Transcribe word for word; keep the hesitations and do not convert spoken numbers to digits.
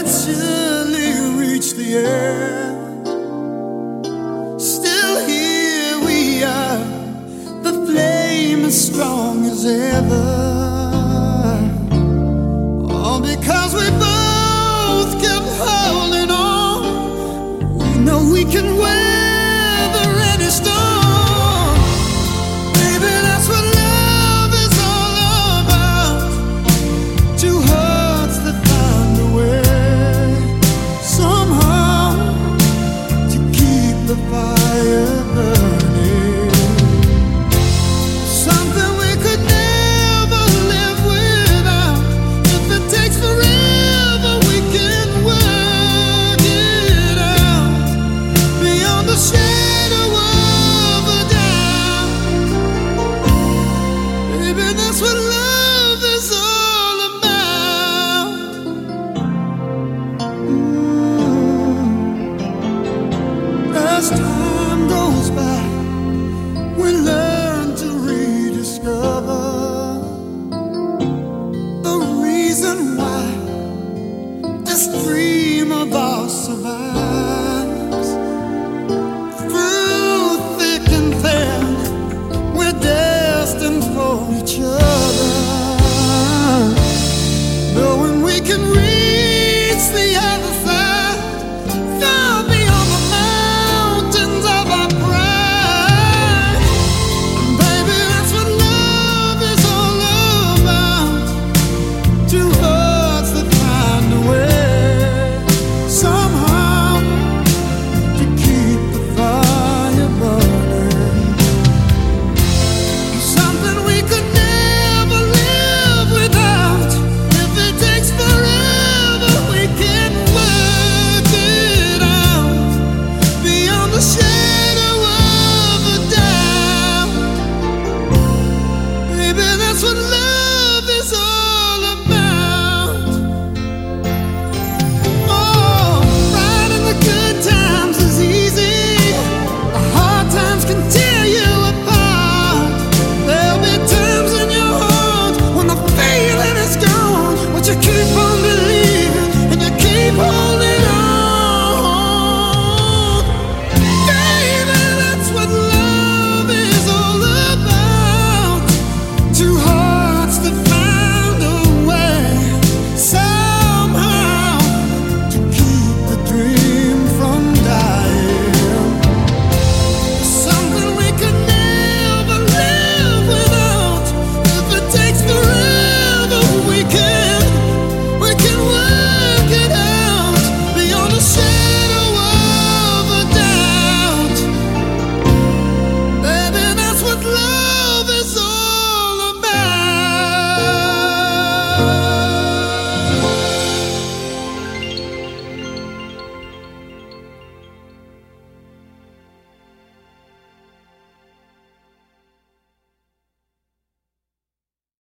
eventually reach the end. Still here we are, the flame as strong as ever. All because we both kept holding on. We know we can weather any storm. Baby, that's what love is all about. Two hearts that find a way somehow to keep the fire burning. Something we could never live without. If it takes forever, we can work it out beyond the shadow of a doubt. Baby, that's what love is all about. Mm. As time goes by, we learn to rediscover the reason why this dream of ours survives. Through thick and thin, we're destined for each other, knowing we can reach the other side, far beyond the mountains of our pride. Baby, that's what love is all about. Two hearts that find a way somehow to keep the fire burning. Something we could never live without. If it takes forever, we can work it out beyond the shadow of a doubt. Baby, that's what love is all about. Oh, riding the good times is easy. The hard times can tear you apart. There'll be times in your heart when the feeling is gone, but you keep on